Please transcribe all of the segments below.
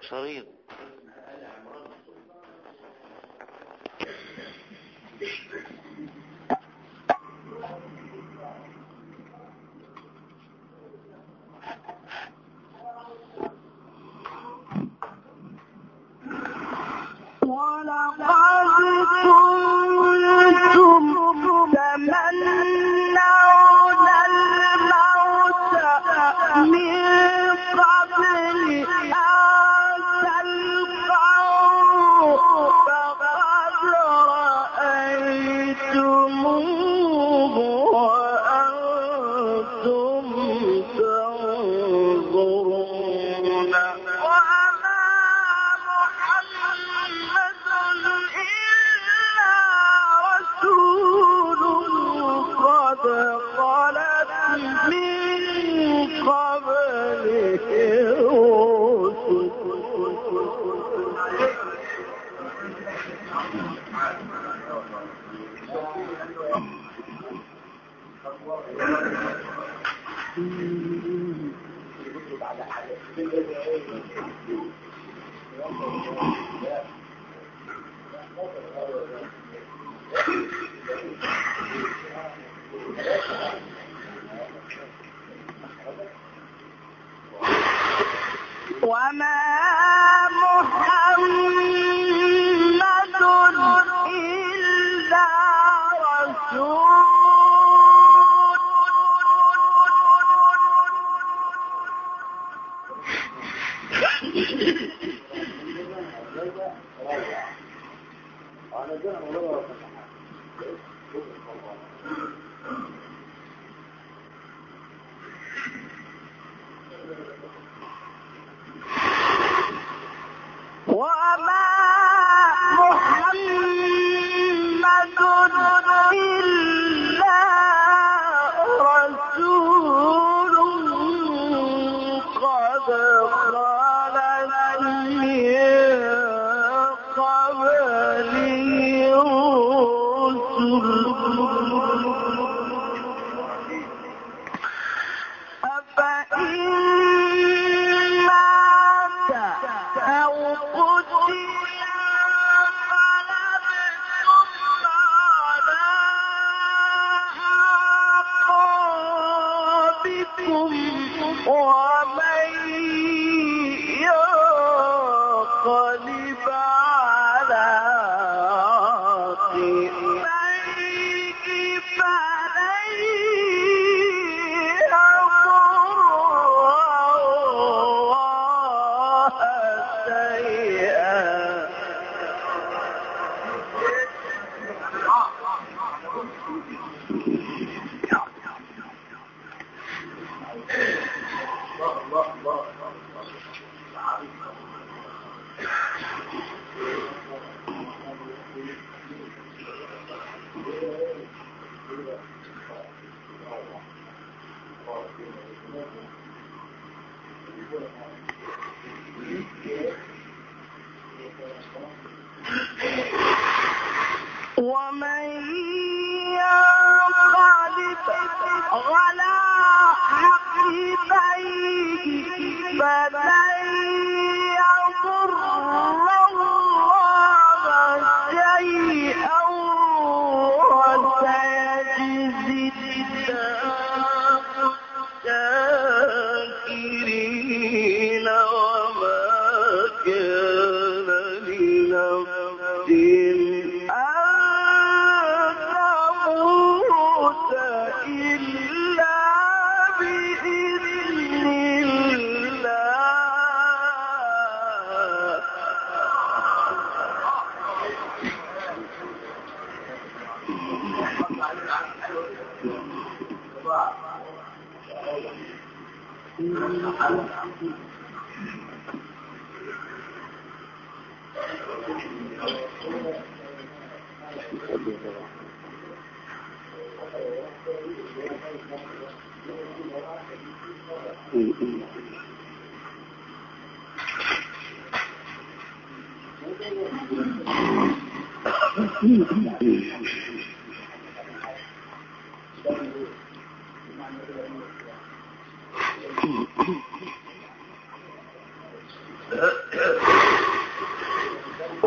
شريط.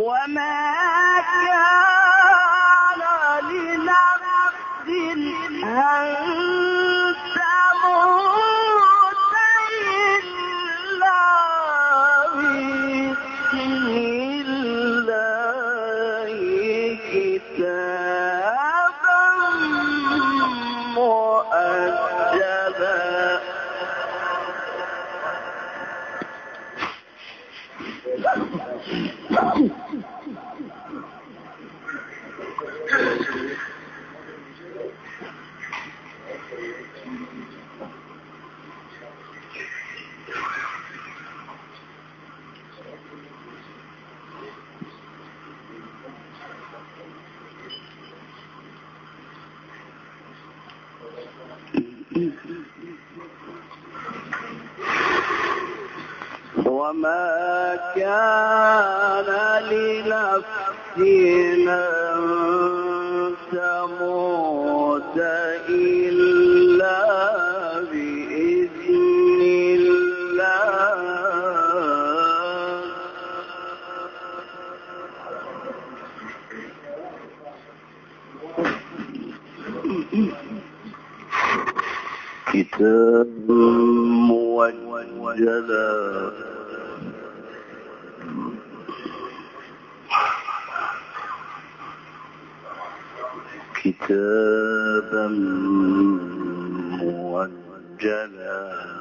وما كان لنفس أن تموت إلا بإذن الله كتابا مؤجلا. وما كان لنفس أن تموت إلا بإذن الله كتاب موجلا. كتابا موجلا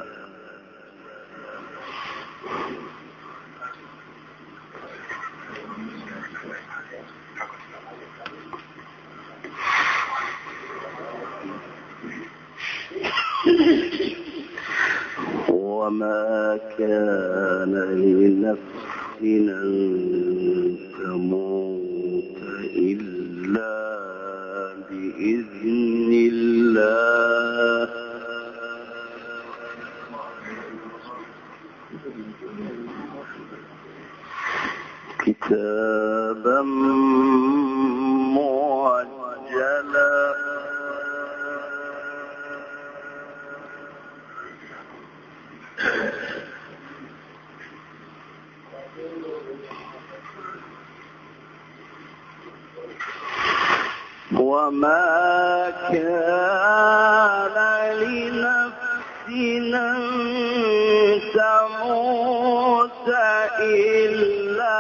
وما كان لنفس أن تموت إلا بإذن الله كتابا مؤجلا. وما كان لنفس أن تموت إلا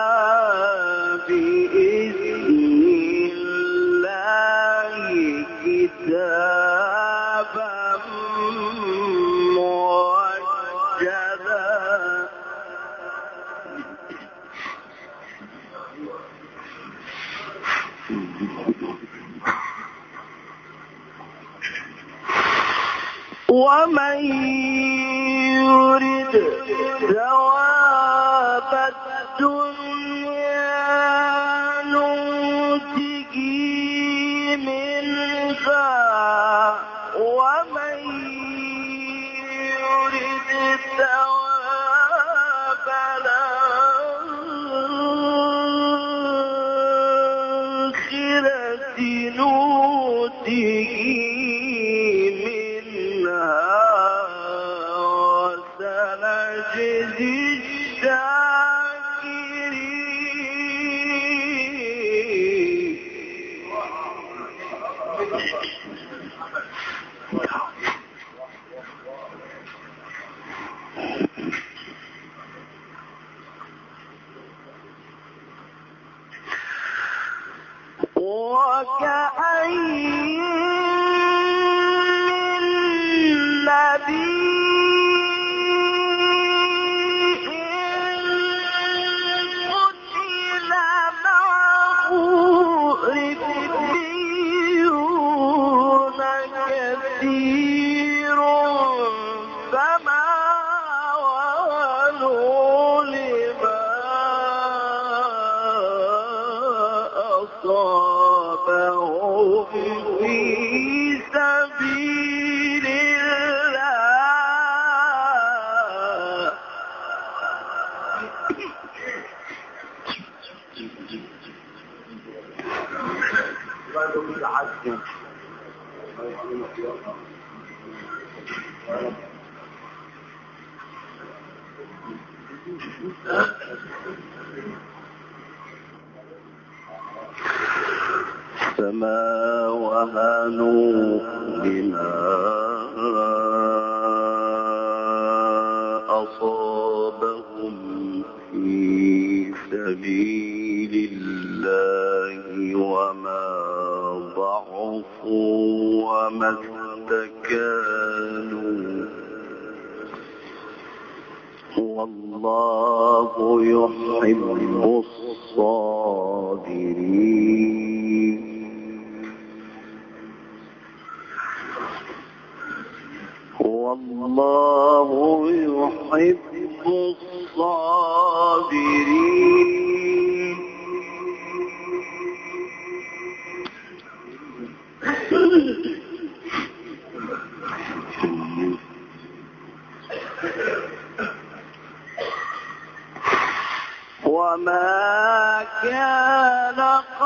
بإذن الله كتابا مؤجلا. ومن يرد ثواب الدنيا نؤته منها ومن يرد ثواب الآخرة نؤته وكأين من نبي قتل معه ربيون كثير فما وهنوا لما أصابهم في سبيل الله فما وهنوا لما أصابهم في سبيل الله وما ضعفوا وما استكانوا والله يحب الصابرين والله يحب الصابرين وما كان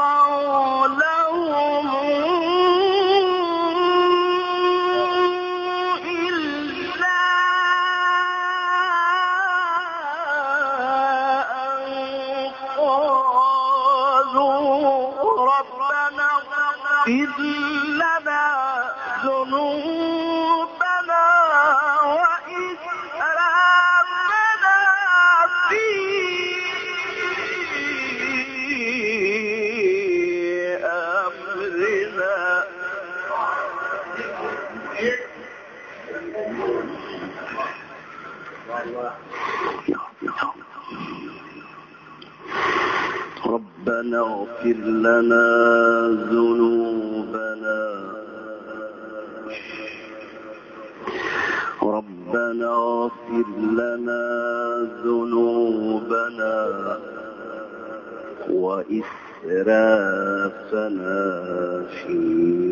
قولهم إلا أن قالوا ربنا اغفر لنا ذنوبنا وإسرافنا في ربنا اغفر لنا ذنوبنا ربنا اغفر لنا ذنوبنا وإسرافنا في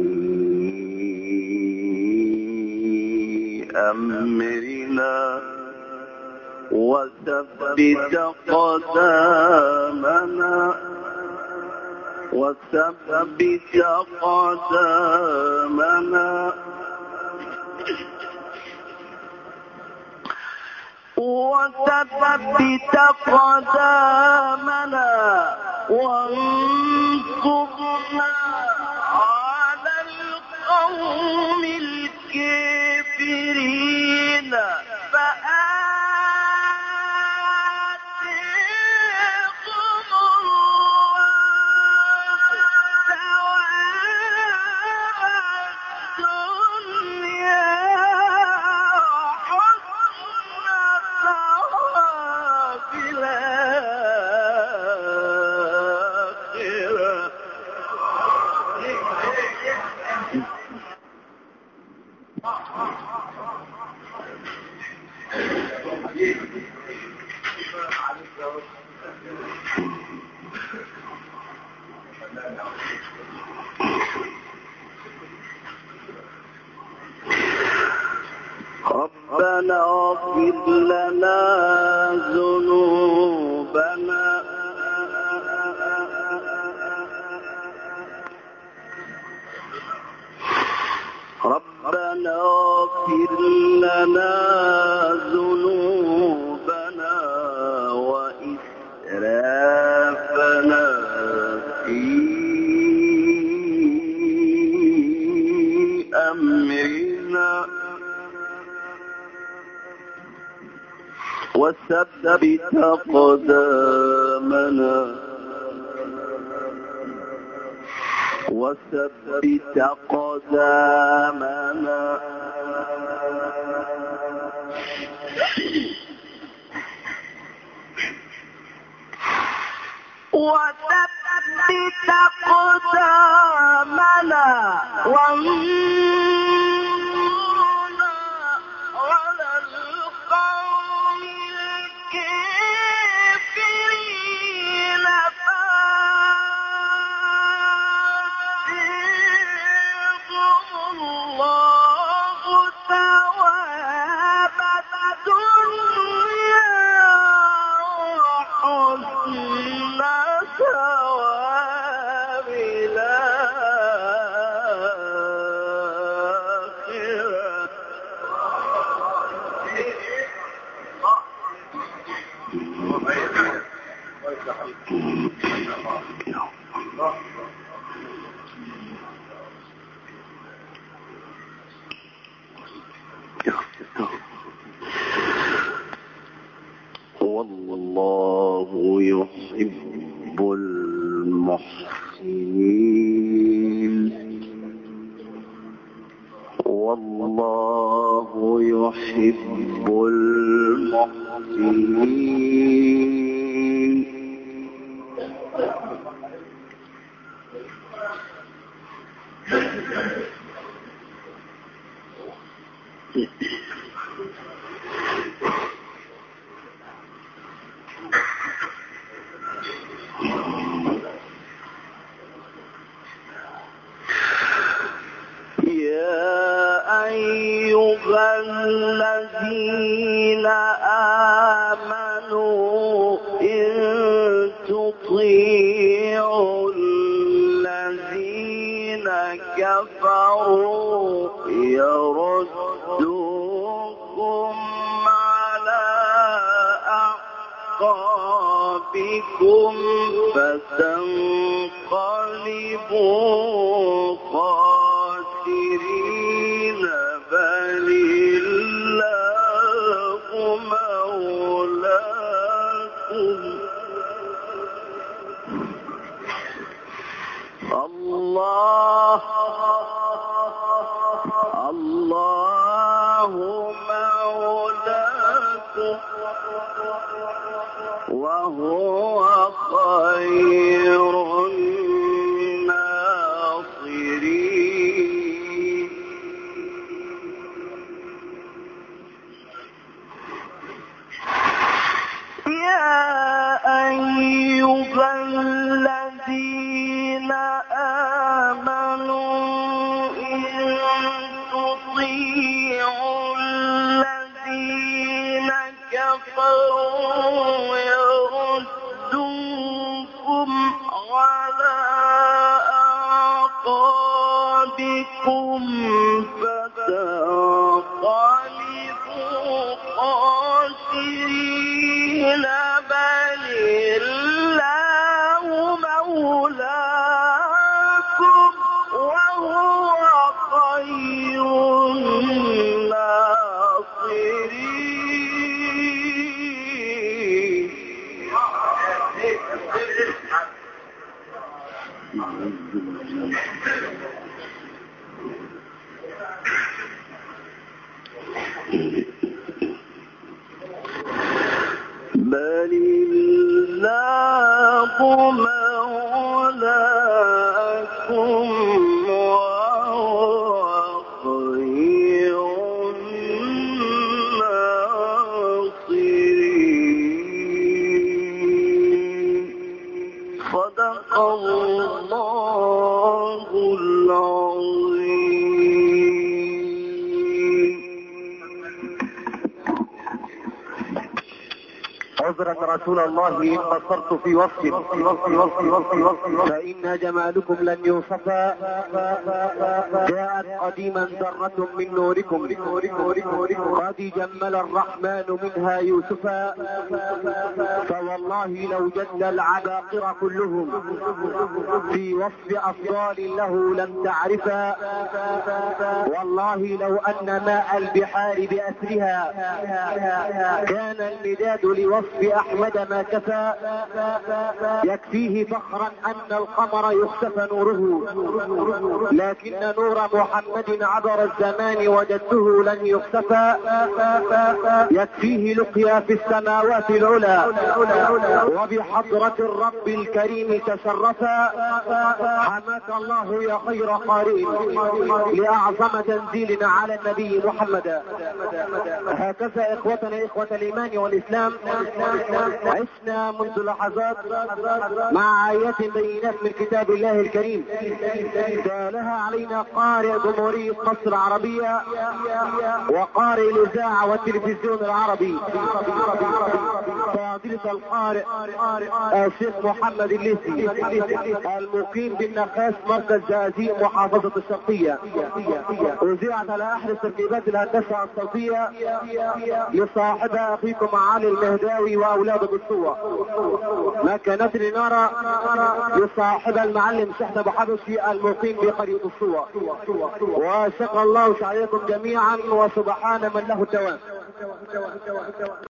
أمرنا وثبت قدامنا وانصرنا على القوم الكافرين ربنا اغفر لنا ذنوبنا ربنا اغفر لنا ذنوبنا وإسرافنا في أمرنا وثبت قدامنا وانصرنا على القوم الكافرين فآتهم الله ثواب الدنيا وحسن ثواب الآخرة يحب المحسنين والله يحب المحسنين. أيها الذين آمنوا إن تطيعوا الذين كفروا يردوكم على أعقابكم فتنقلبوا خاسرين بل الله مولاكم الله مولاكم وهو خير الناصرين. يا أيها الذين آمنوا إن تطيعوا الذين كفروا يردوكم على أعقابكم فتنقلبوا خاسرين بل الله مولاكم وهو خير الناصرين. بل الله مولاكم وهو خير الناصرين. صدق الله العظيم. عذرا رسول الله إن قصرت في وصف فإن جمالكم لن يوصفا. جاءت قديما ذرة من نوركم قد جمل الرحمن منها يوسفا. فوالله لو جد العباقرة كلهم في وصف أفضال له لم تعرفا. والله لو أن ماء البحار بأسرها كان المداد لوصف أحمد ما كفى. يكفيه فخرا أن القمر يختفى نوره لكن نور محمد عبر الزمان وجدته لن يختفى. يكفيه لقيا في السماوات العلى وبحضرة الرب الكريم تشرفا. حماك الله يا خير قارئ لأعظم تنزيل على النبي محمد. هكذا إخوتنا إخوة الإيمان والإسلام عشنا منذ لحظات مع آيات بينات من كتاب الله الكريم تالها علينا قارئ جمهورية مصر العربية وقارئ الإذاعة والتلفزيون العربي فضيلة القارئ الشيخ محمد الليثي المقيم بالنخاس مركز زقازيق محافظة الشرقية. وزعت على أحد تركيبات الهندسة الصوتية لصاحبها أخيكم علي المهداوي وأولاده بالصوة. مكانات الإنارة لصاحبها المعلم شحن أبو حبشي المقيم بقرية الصوة. وشكر الله سعيكم جميعا وسبحان من له الدوام.